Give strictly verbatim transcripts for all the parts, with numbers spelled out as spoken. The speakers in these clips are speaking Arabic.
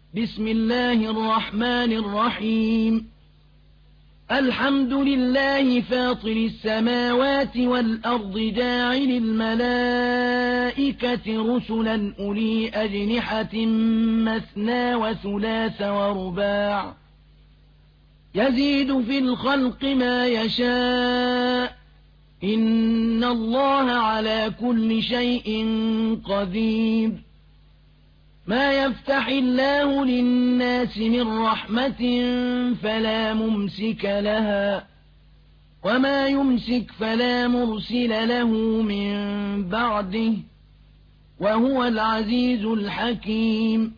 بسم الله الرحمن الرحيم الحمد لله فاطر السماوات والأرض جاعل الملائكة رسلا أولي أجنحة مثنى وثلاث ورباع يزيد في الخلق ما يشاء إن الله على كل شيء قدير ما يفتح الله للناس من رحمة فلا ممسك لها وما يمسك فلا مرسل له من بعده وهو العزيز الحكيم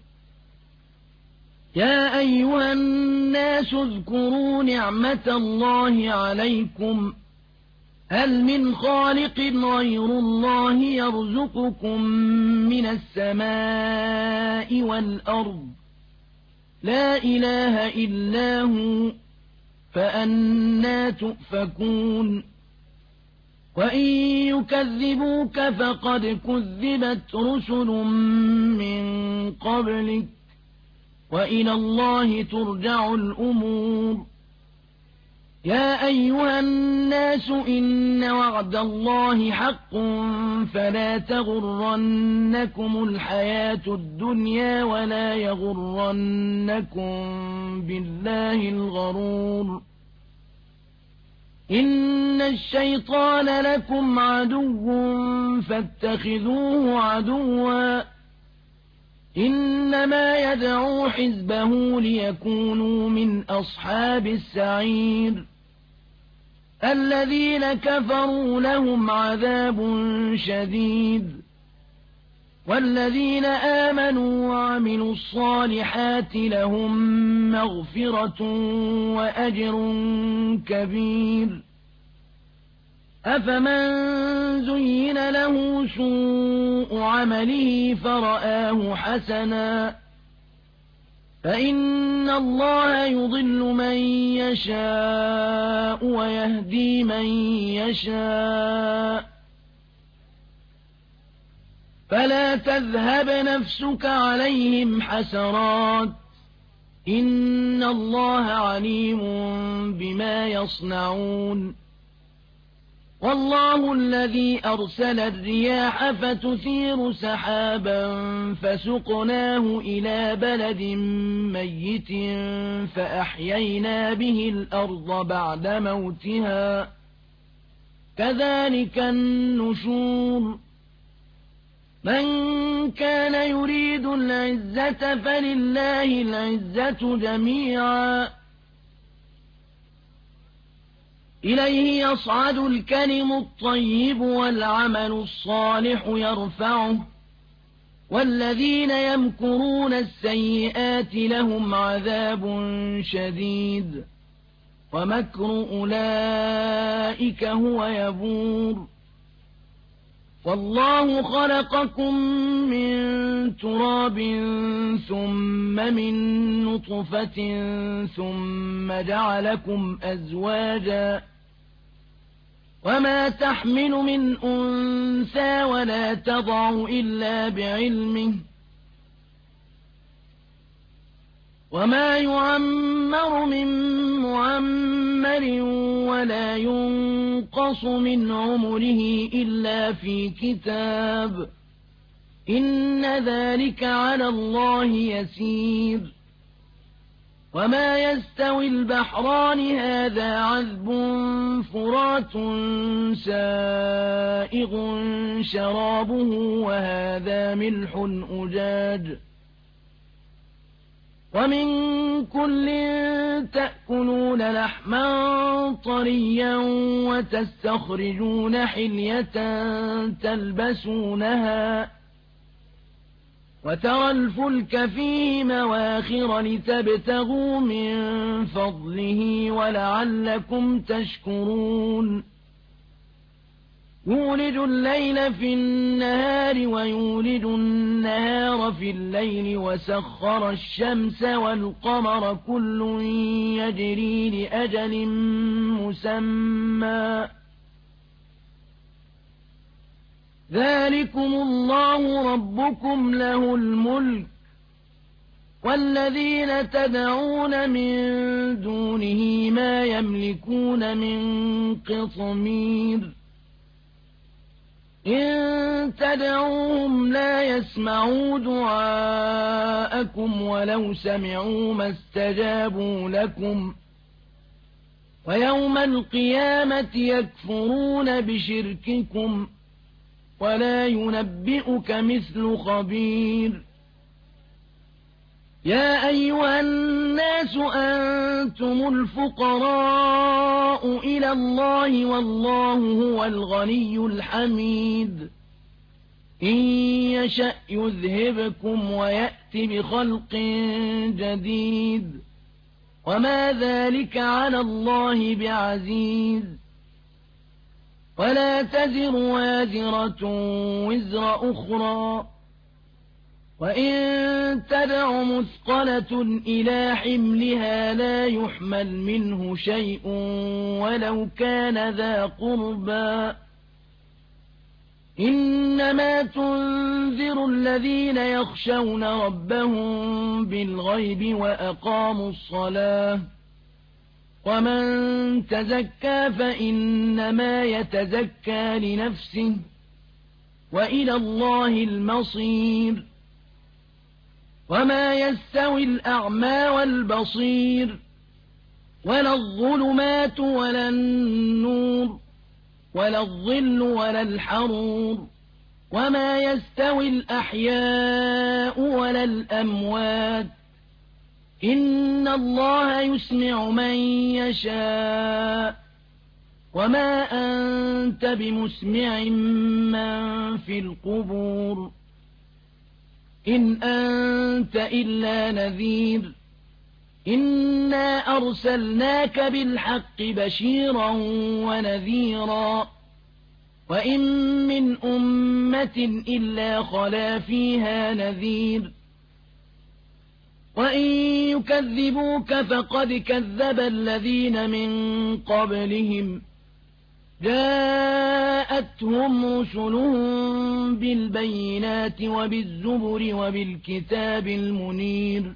يا أيها الناس اذكروا نعمة الله عليكم هل من خالق غير الله يرزقكم من السماء والأرض لا إله إلا هو فأنى تؤفكون وإن يكذبوك فقد كذبت رسل من قبلك وإلى الله ترجع الأمور يا أيها الناس إن وعد الله حق فلا تغرنكم الحياة الدنيا ولا يغرنكم بالله الغرور إن الشيطان لكم عدو فاتخذوه عدوا إنما يدعو حزبه ليكونوا من أصحاب السعير الذين كفروا لهم عذاب شديد والذين آمنوا وعملوا الصالحات لهم مغفرة وأجر كبير أفمن زين له سوء عمله فرآه حسنا فإن الله يضل من يشاء ويهدي من يشاء فلا تذهب نفسك عليهم حسرات إن الله عليم بما يصنعون والله الذي أرسل الرياح فتثير سحابا فسقناه إلى بلد ميت فأحيينا به الأرض بعد موتها كذلك النشور من كان يريد العزة فلله العزة جميعا إليه يصعد الكلم الطيب والعمل الصالح يرفعه والذين يمكرون السيئات لهم عذاب شديد ومكر أولئك هو يبور والله خلقكم من تراب ثم من نطفة ثم جعلكم أزواجا وما تحمل من أنثى ولا تضع إلا بعلمه وما يعمر من معمر ولا ينقص من عمره إلا في كتاب إن ذلك على الله يسير وما يستوي البحران هذا عذب فرات سائغ شرابه وهذا ملح أجاج ومن كل تأكلون لحما طريا وتستخرجون حلية تلبسونها وترى الفلك فيه مواخر لتبتغوا من فضله ولعلكم تشكرون يولج الليل في النهار ويولج النهار في الليل وسخر الشمس والقمر كل يجري لأجل مسمى ذلكم الله ربكم له الملك والذين تدعون من دونه ما يملكون من قطمير إن تدعوهم لا يسمعوا دعاءكم ولو سمعوا ما استجابوا لكم ويوم القيامة يكفرون بشرككم ولا ينبئك مثل خبير يا أيها الناس أنتم الفقراء إلى الله والله هو الغني الحميد إن يشأ يذهبكم ويأت بخلق جديد وما ذلك على الله بعزيز ولا تزر وازرة وزر أخرى وإن تدع مثقلة إلى حملها لا يحمل منه شيء ولو كان ذا قربى إنما تنذر الذين يخشون ربهم بالغيب وأقاموا الصلاة ومن تزكى فإنما يتزكى لنفسه وإلى الله المصير وما يستوي الأعمى والبصير ولا الظلمات ولا النور ولا الظل ولا الحرور وما يستوي الأحياء ولا الأموات إن الله يسمع من يشاء وما أنت بمسمع من في القبور إن أنت إلا نذير إنا أرسلناك بالحق بشيرا ونذيرا وإن من أمة إلا خلا فيها نذير وإن يكذبوك فقد كذب الذين من قبلهم جاءتهم رسلهم بالبينات وبالزبر وبالكتاب المنير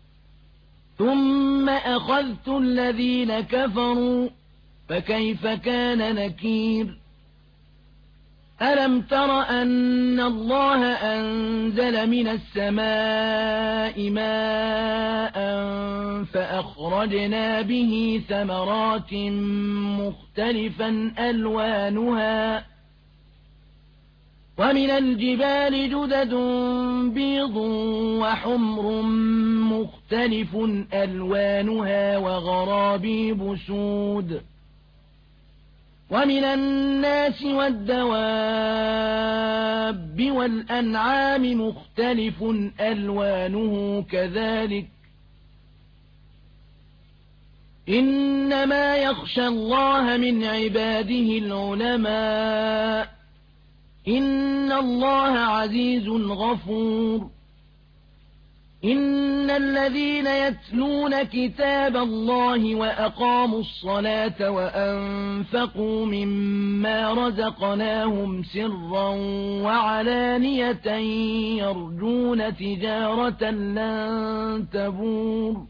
ثم أخذت الذين كفروا فكيف كان نكير ألم تر أن الله أنزل من السماء ماء فأخرجنا به ثمرات مختلفا ألوانها ومن الجبال جدد بيض وحمر مختلف ألوانها وغرابيب سود ومن الناس والدواب والأنعام مختلف ألوانه كذلك إنما يخشى الله من عباده العلماء إن الله عزيز غفور إن الذين يتلون كتاب الله وأقاموا الصلاة وأنفقوا مما رزقناهم سرا وعلانية يرجون تجارة لن تبور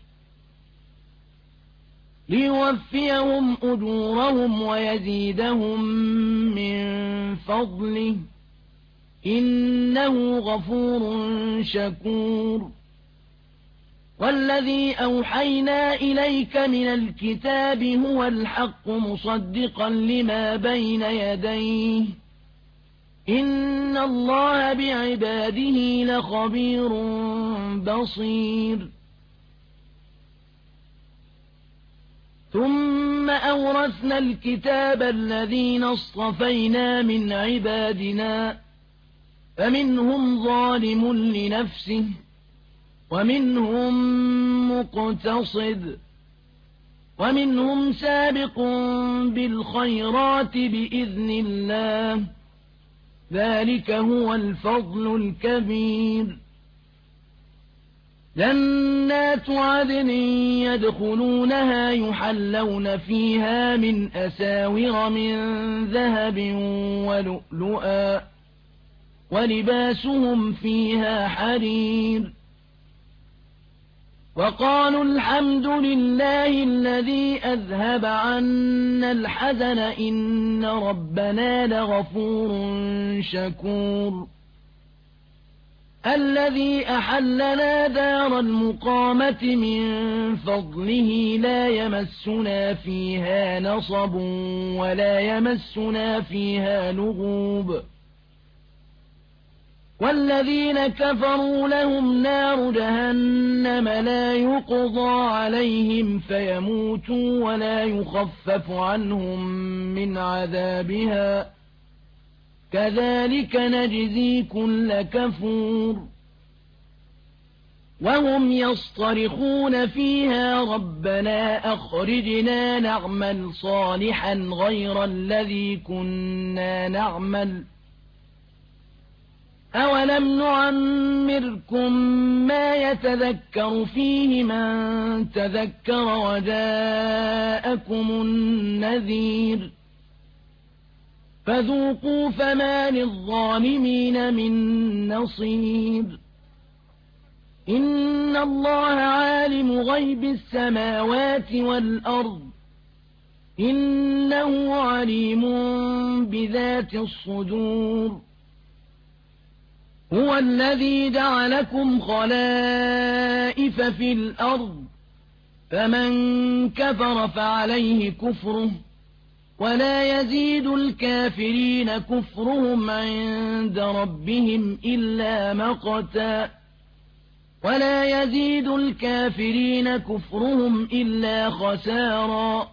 ليوفيهم أجورهم ويزيدهم من فضله إنه غفور شكور والذي أوحينا إليك من الكتاب هو الحق مصدقا لما بين يديه إن الله بعباده لخبير بصير ثم أورثنا الكتاب الذين اصطفينا من عبادنا فمنهم ظالم لنفسه ومنهم مقتصد ومنهم سابق بالخيرات بإذن الله ذلك هو الفضل الكبير جنات عدن يدخلونها يحلون فيها من أساور من ذهب ولؤلؤا ولباسهم فيها حرير وقالوا الحمد لله الذي أذهب عنا الحزن إن ربنا لغفور شكور الذي أحلنا دار المقامة من فضله لا يمسنا فيها نصب ولا يمسنا فيها لغوب والذين كفروا لهم نار جهنم لا يقضى عليهم فيموتوا ولا يخفف عنهم من عذابها كذلك نجزي كل كفور وهم يصطرخون فيها ربنا أخرجنا نعمل صالحا غير الذي كنا نعمل أولم نعمركم ما يتذكر فيه من تذكر وجاءكم النذير فذوقوا فما للظالمين من نصير إن الله عالم غيب السماوات والأرض إنه عليم بذات الصدور هو الذي جعلكم خلائف في الأرض فمن كفر فعليه كفره ولا يزيد الكافرين كفرهم عند ربهم إلا مقتا ولا يزيد الكافرين كفرهم إلا خسارا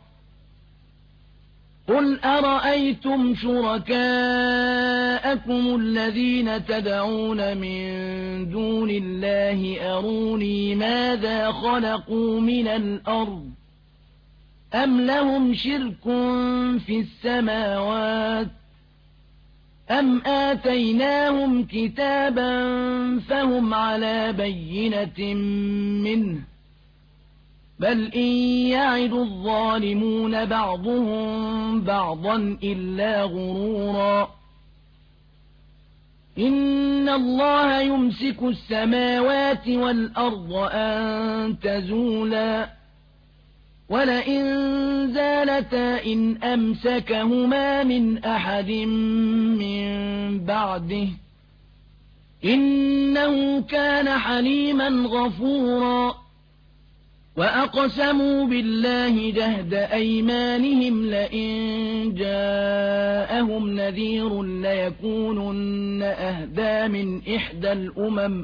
قل أرأيتم شركاءكم الذين تدعون من دون الله أروني ماذا خلقوا من الأرض أم لهم شرك في السماوات أم آتيناهم كتابا فهم على بينة منه بل إن يعد الظالمون بعضهم بعضا إلا غرورا إن الله يمسك السماوات والأرض أن تزولا ولئن زالتا إن أمسكهما من أحد من بعده إنه كان حليما غفورا وأقسموا بالله جهد أيمانهم لئن جاءهم نذير ليكونن أهدى من إحدى الأمم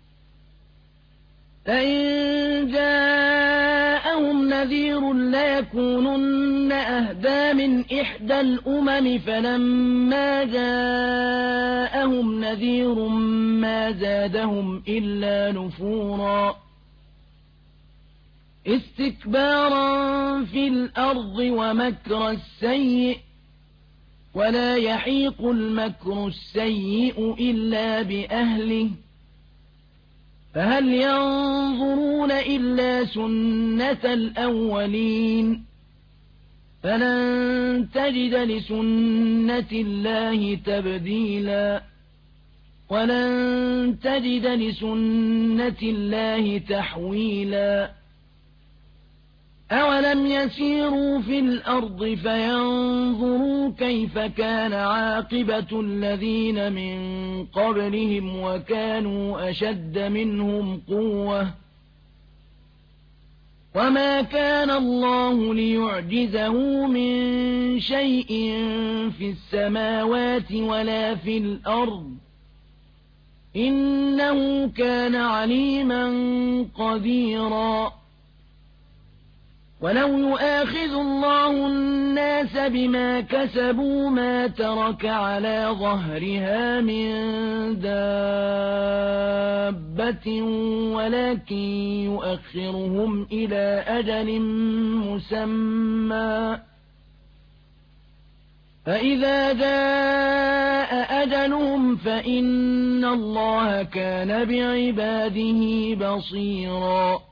لئن جاءهم نذير ليكونن أهدى من إحدى الأمم فلما جاءهم نذير ما زادهم إلا نفورا استكبارا في الأرض ومكر السيء ولا يحيق المكر السيء إلا بأهله فهل ينظرون إلا سنة الأولين فلن تجد لسنة الله تبديلا ولن تجد لسنة الله تحويلا أولم يسيروا في الأرض فينظروا كيف كان عاقبة الذين من قبلهم وكانوا أشد منهم قوة وما كان الله ليعجزه من شيء في السماوات ولا في الأرض إنه كان عليما قديرا ولو يؤاخذ الله الناس بما كسبوا ما ترك على ظهرها من دابة ولكن يؤخرهم إلى أجل مسمى فإذا جاء أجلهم فإن الله كان بعباده بصيرا